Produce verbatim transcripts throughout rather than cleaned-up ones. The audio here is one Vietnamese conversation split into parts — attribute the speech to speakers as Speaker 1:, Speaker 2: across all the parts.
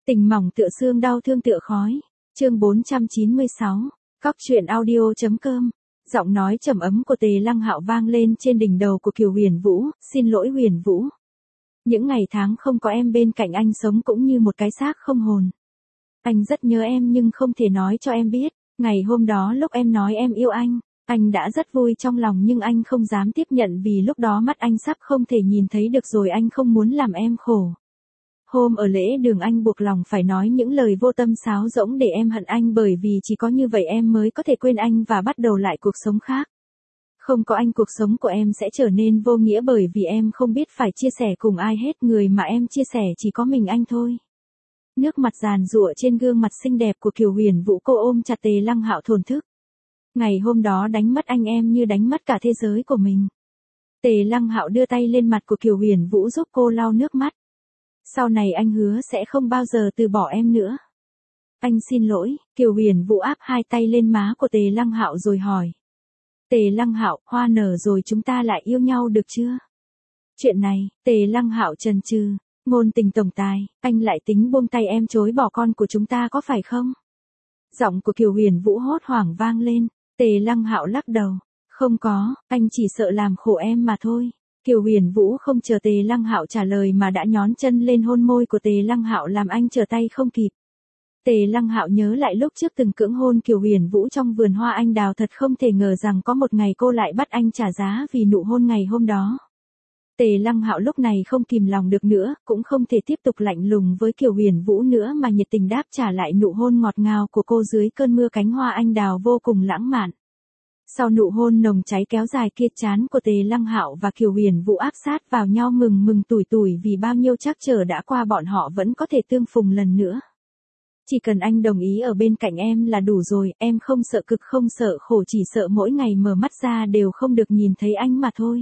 Speaker 1: Tình mỏng tựa xương, đau thương tựa khói. Chương bốn trăm chín mươi sáu. Cóc truyện audio.com. Giọng nói trầm ấm của Tề Lăng Hạo vang lên trên đỉnh đầu của Kiều Huyền Vũ, "Xin lỗi Huyền Vũ. Những ngày tháng không có em bên cạnh anh sống cũng như một cái xác không hồn. Anh rất nhớ em nhưng không thể nói cho em biết. Ngày hôm đó lúc em nói em yêu anh, anh đã rất vui trong lòng nhưng anh không dám tiếp nhận vì lúc đó mắt anh sắp không thể nhìn thấy được rồi, anh không muốn làm em khổ. Hôm ở lễ đường anh buộc lòng phải nói những lời vô tâm sáo rỗng để em hận anh, bởi vì chỉ có như vậy em mới có thể quên anh và bắt đầu lại cuộc sống khác. Không có anh cuộc sống của em sẽ trở nên vô nghĩa bởi vì em không biết phải chia sẻ cùng ai hết, người mà em chia sẻ chỉ có mình anh thôi." Nước mặt giàn giụa trên gương mặt xinh đẹp của Kiều Huyền Vũ, cô ôm chặt Tề Lăng Hạo thổn thức. Ngày hôm đó đánh mất anh em như đánh mất cả thế giới của mình. Tề Lăng Hạo đưa tay lên mặt của Kiều Huyền Vũ giúp cô lau nước mắt. "Sau này anh hứa sẽ không bao giờ từ bỏ em nữa." "Anh xin lỗi." Kiều Huyền Vũ áp hai tay lên má của Tề Lăng Hạo rồi hỏi. "Tề Lăng Hạo, hoa nở rồi chúng ta lại yêu nhau được chưa?" "Chuyện này." Tề Lăng Hạo chần chừ. "Ngôn tình tổng tài, anh lại tính buông tay em chối bỏ con của chúng ta có phải không?" Giọng của Kiều Huyền Vũ hốt hoảng vang lên. Tề Lăng Hạo lắc đầu. "Không có, anh chỉ sợ làm khổ em mà thôi." Kiều Huyền Vũ không chờ Tề Lăng Hạo trả lời mà đã nhón chân lên hôn môi của Tề Lăng Hạo làm anh trở tay không kịp. Tề Lăng Hạo nhớ lại lúc trước từng cưỡng hôn Kiều Huyền Vũ trong vườn hoa anh đào, thật không thể ngờ rằng có một ngày cô lại bắt anh trả giá vì nụ hôn ngày hôm đó. Tề Lăng Hạo lúc này không kìm lòng được nữa, cũng không thể tiếp tục lạnh lùng với Kiều Huyền Vũ nữa mà nhiệt tình đáp trả lại nụ hôn ngọt ngào của cô dưới cơn mưa cánh hoa anh đào vô cùng lãng mạn. Sau nụ hôn nồng cháy kéo dài kia, trán của Tề Lăng Hạo và Kiều Huyền Vũ áp sát vào nhau mừng mừng tủi tủi vì bao nhiêu trắc trở đã qua bọn họ vẫn có thể tương phùng lần nữa. "Chỉ cần anh đồng ý ở bên cạnh em là đủ rồi, em không sợ cực không sợ khổ, chỉ sợ mỗi ngày mở mắt ra đều không được nhìn thấy anh mà thôi."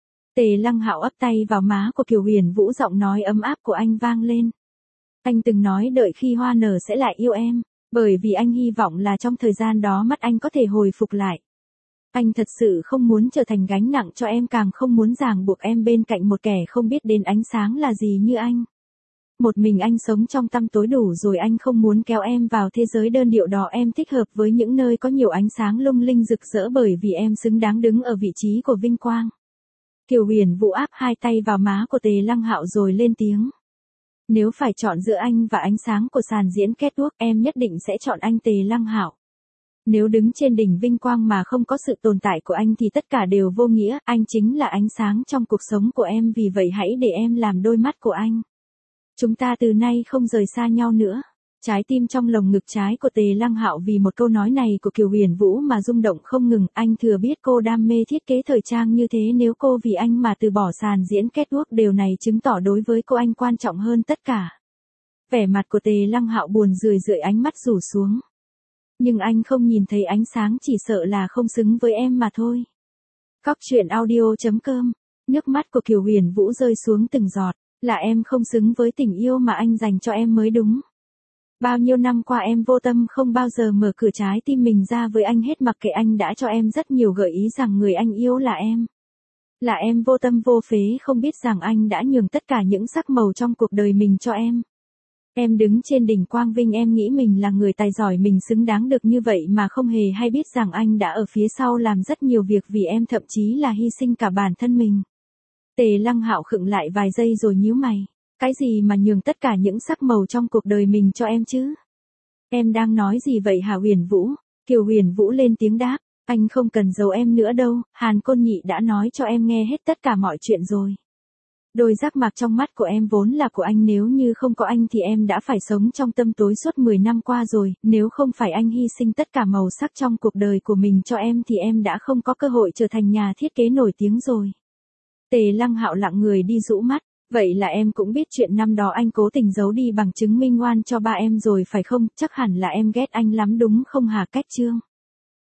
Speaker 1: Tề Lăng Hạo ấp tay vào má của Kiều Huyền Vũ, giọng nói ấm áp của anh vang lên. "Anh từng nói đợi khi hoa nở sẽ lại yêu em, bởi vì anh hy vọng là trong thời gian đó mắt anh có thể hồi phục lại. Anh thật sự không muốn trở thành gánh nặng cho em, càng không muốn ràng buộc em bên cạnh một kẻ không biết đến ánh sáng là gì như anh. Một mình anh sống trong tăm tối đủ rồi, anh không muốn kéo em vào thế giới đơn điệu đó, em thích hợp với những nơi có nhiều ánh sáng lung linh rực rỡ bởi vì em xứng đáng đứng ở vị trí của vinh quang." Kiều Huyền Vũ áp hai tay vào má của Tề Lăng Hạo rồi lên tiếng. "Nếu phải chọn giữa anh và ánh sáng của sàn diễn catwalk, em nhất định sẽ chọn anh Tề Lăng Hạo. Nếu đứng trên đỉnh vinh quang mà không có sự tồn tại của anh thì tất cả đều vô nghĩa, anh chính là ánh sáng trong cuộc sống của em, vì vậy hãy để em làm đôi mắt của anh. Chúng ta từ nay không rời xa nhau nữa." Trái tim trong lồng ngực trái của Tề Lăng Hạo vì một câu nói này của Kiều Huyền Vũ mà rung động không ngừng. Anh thừa biết cô đam mê thiết kế thời trang như thế, nếu cô vì anh mà từ bỏ sàn diễn catwalk, điều này chứng tỏ đối với cô anh quan trọng hơn tất cả. Vẻ mặt của Tề Lăng Hạo buồn rười rượi, ánh mắt rủ xuống. "Nhưng anh không nhìn thấy ánh sáng, chỉ sợ là không xứng với em mà thôi." Cóc truyện audio.com. Nước mắt của Kiều Huyền Vũ rơi xuống từng giọt. "Là em không xứng với tình yêu mà anh dành cho em mới đúng. Bao nhiêu năm qua em vô tâm không bao giờ mở cửa trái tim mình ra với anh hết, mặc kệ anh đã cho em rất nhiều gợi ý rằng người anh yêu là em. Là em vô tâm vô phế không biết rằng anh đã nhường tất cả những sắc màu trong cuộc đời mình cho em. Em đứng trên đỉnh quang vinh, em nghĩ mình là người tài giỏi, mình xứng đáng được như vậy mà không hề hay biết rằng anh đã ở phía sau làm rất nhiều việc vì em, thậm chí là hy sinh cả bản thân mình." Tề Lăng Hạo khựng lại vài giây rồi nhíu mày. "Cái gì mà nhường tất cả những sắc màu trong cuộc đời mình cho em chứ? Em đang nói gì vậy hả Huyền Vũ?" Kiều Huyền Vũ lên tiếng đáp. "Anh không cần giấu em nữa đâu, Hàn Côn Nhị đã nói cho em nghe hết tất cả mọi chuyện rồi. Đôi giác mạc trong mắt của em vốn là của anh, nếu như không có anh thì em đã phải sống trong tăm tối suốt mười năm qua rồi, nếu không phải anh hy sinh tất cả màu sắc trong cuộc đời của mình cho em thì em đã không có cơ hội trở thành nhà thiết kế nổi tiếng rồi." Tề Lăng Hạo lặng người đi rũ mắt. "Vậy là em cũng biết chuyện năm đó anh cố tình giấu đi bằng chứng minh oan cho ba em rồi phải không? Chắc hẳn là em ghét anh lắm đúng không hả Cách Trương?"